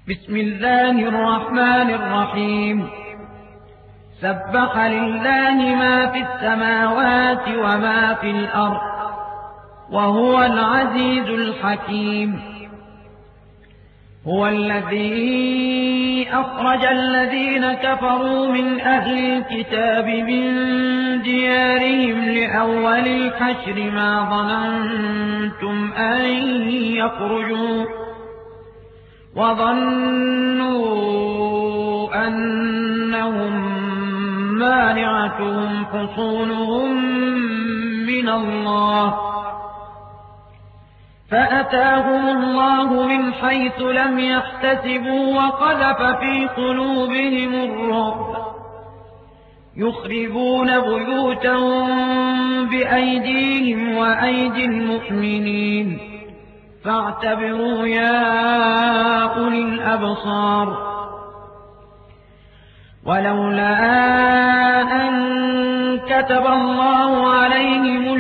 بسم الله الرحمن الرحيم. سبح لله ما في السماوات وما في الأرض وهو العزيز الحكيم. هو الذي أخرج الذين كفروا من أهل الكتاب من ديارهم لأول الحشر ما ظننتم أن يخرجوا وظنوا أنهم مانعتهم حصونهم من الله فأتاهم الله من حيث لم يحتسبوا وقذف في قلوبهم الرعب يخربون بيوتهم بأيديهم وأيدي المؤمنين فاعتبروا يا أولي الأبصار. ولولا أن كتب الله عليهم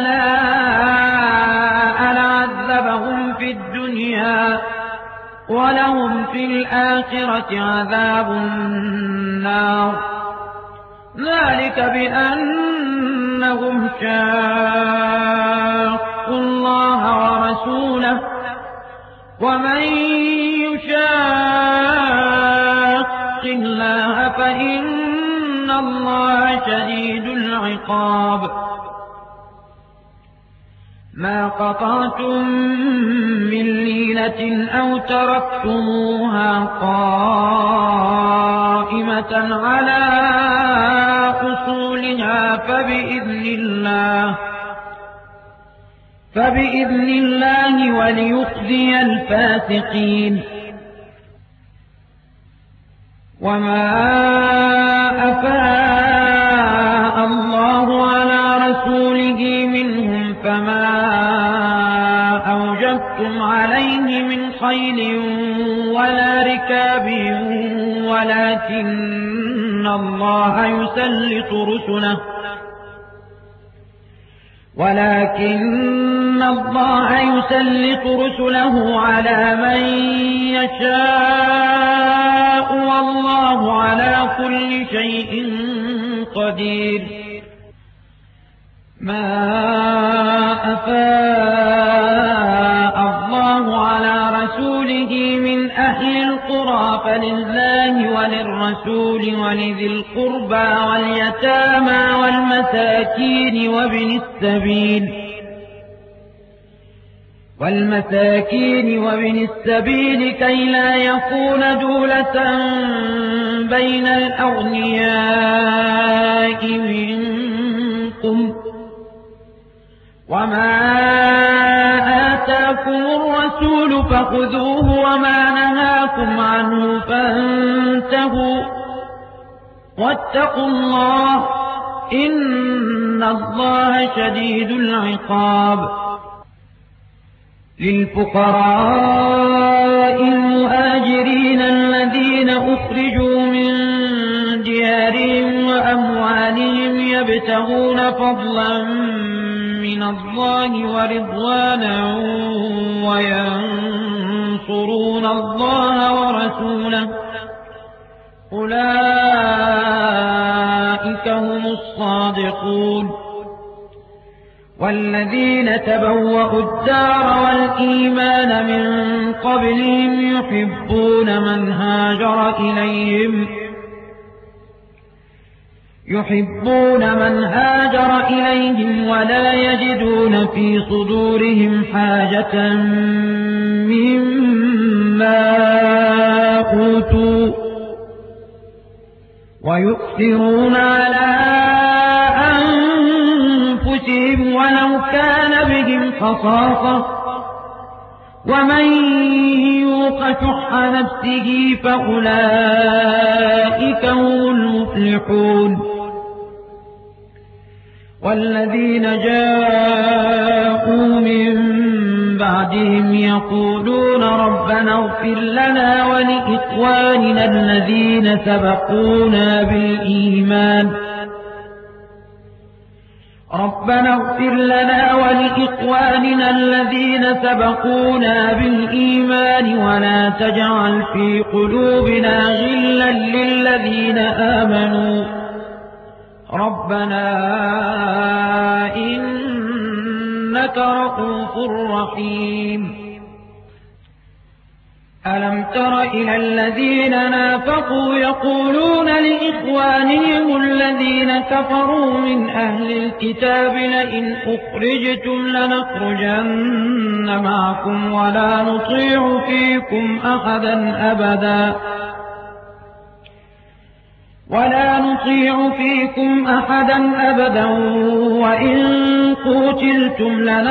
الجلاء لعذبهم في الدنيا ولهم في الآخرة عذاب النار ذلك بأنهم شاقوا الله ورسوله ومن يشاق الله فإن الله شديد العقاب. ما قطعتم من لينة أو تركتموها قائمة على أصولها فبإذن الله وليخزي الفاسقين. وما أفاء الله على رسوله منهم فما أوجفتم عليه من خيل ولا ركاب ولكن الله يسلط رسله على من يشاء والله على كل شيء قدير. ما أفاء الله على رسوله من أهل القرى فلله وللرسول ولذي القربى واليتامى والمساكين وابن السبيل كي لا يكون دولة بين الأغنياء منكم. وما آتاكم الرسول فخذوه وما نهاكم عنه فانتهوا واتقوا الله إن الله شديد العقاب. للفقراء المهاجرين الذين أخرجوا من ديارهم وأموالهم يبتغون فضلا من الله ورضوانا وينصرون الله ورسوله أولئك هم الصادقون. والذين تبوأوا الدار والإيمان من قبلهم يحبون من هاجر إليهم ولا يجدون في صدورهم حاجة مما أوتوا ويؤثرون على أنفسهم ولو كان بهم خصاصة ومن يوق شح نفسه فأولئك هم المفلحون. والذين جاءوا من بعدهم يقولون ربنا اغفر لنا ولإخواننا الذين سبقونا بالإيمان ربنا اغفر لنا ولإخواننا الذين سبقونا بالإيمان الميزان ولا تجعل في قلوبنا غلا للذين آمنوا ربنا إنك رءوف رحيم ألم تر إلى الذين نافقوا يقولون لإخوانهم الذين كفروا من أهل الكتاب لئن أخرجتم لنخرجن معكم ولا نطيع فيكم أحدا أبدا وإن قتلتم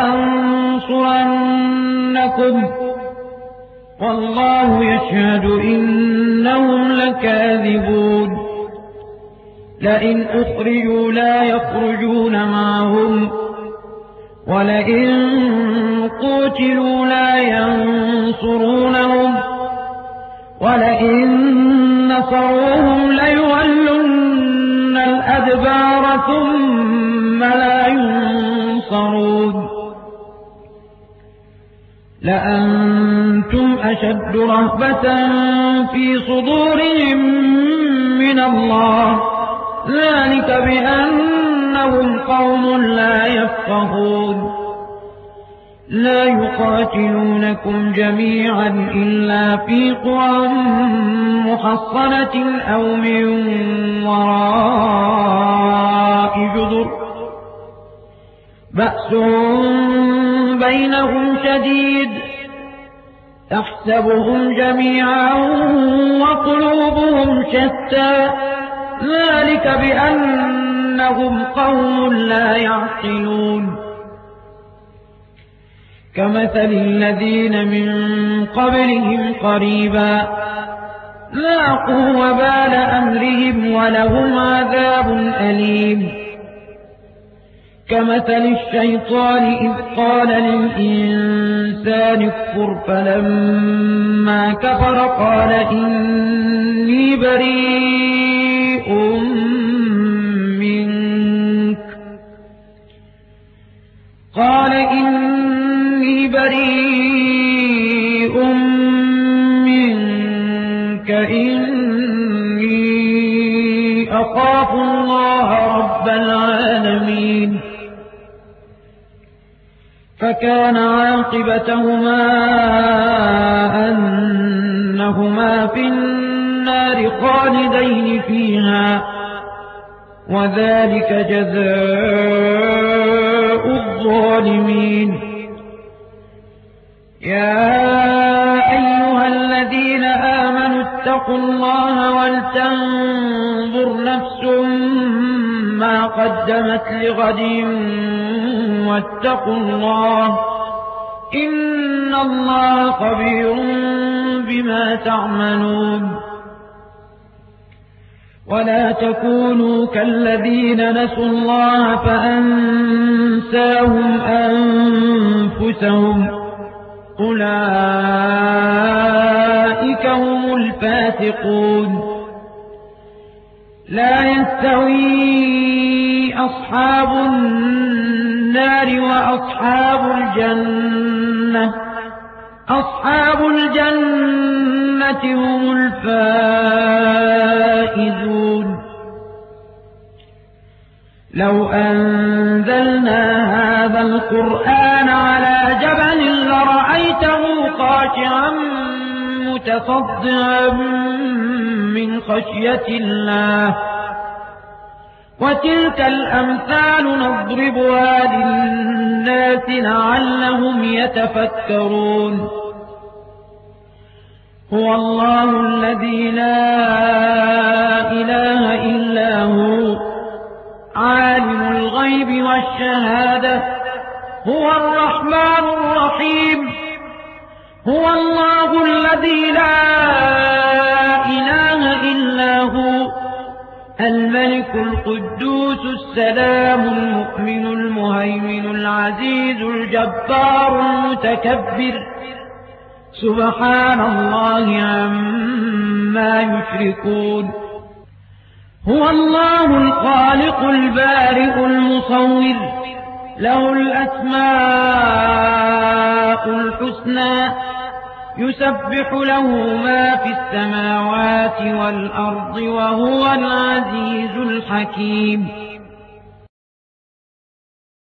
لننصرنكم والله يشهد إنهم لكاذبون لئن أخرجوا لا يخرجون معهم ولئن قتلوا لا ينصرونهم ولئن نصروهم ليولن الأدبار ثم لا ينصرون لأنتم أشد رهبة في صدورهم من الله ذلك بأنهم قوم لا يفقهون لا يقاتلونكم جميعا إلا في قرى محصنة أو من وراء جدر بأس بينهم شديد تحسبهم جميعا وقلوبهم شتى ذلك بأنهم قوم لا يعقلون كمثل الذين من قبلهم قريبا ذاقوا وبال أمرهم ولهم عذاب أليم كمثل الشيطان إذ قال للإنسان اكفر فلما كفر قال إني بريء منك إني أخاف الله رب العالمين فكان عاقبتهما أنهما في النار خالدين فيها وذلك جزاء الظالمين يا أيها الذين آمنوا اتقوا الله ولتنظر نفس ما قدمت لغد واتقوا الله إن الله خبير بما تعملون ولا تكونوا كالذين نسوا الله فأنساهم أنفسهم أولئك هم الفاسقون لا يستوي أصحاب النار وأصحاب الجنة أصحاب الجنة هم الفائزون لو أنزلنا هذا القرآن على جبل لرأيته خاشعا متصدعا من خشية الله وتلك الأمثال نضربها للناس لعلهم يتفكرون هو الله الذي لا إله إلا هو عالم الغيب والشهادة هو الرحمن الرحيم هو الله الذي لا إله إلا هو الملك القدوس السلام المؤمن المهيمن العزيز الجبار المتكبر سبحان الله عما يشركون هو الله الخالق البارئ المصور له الأسماء الحسنى يسبح له ما في السماوات والأرض وهو العزيز الحكيم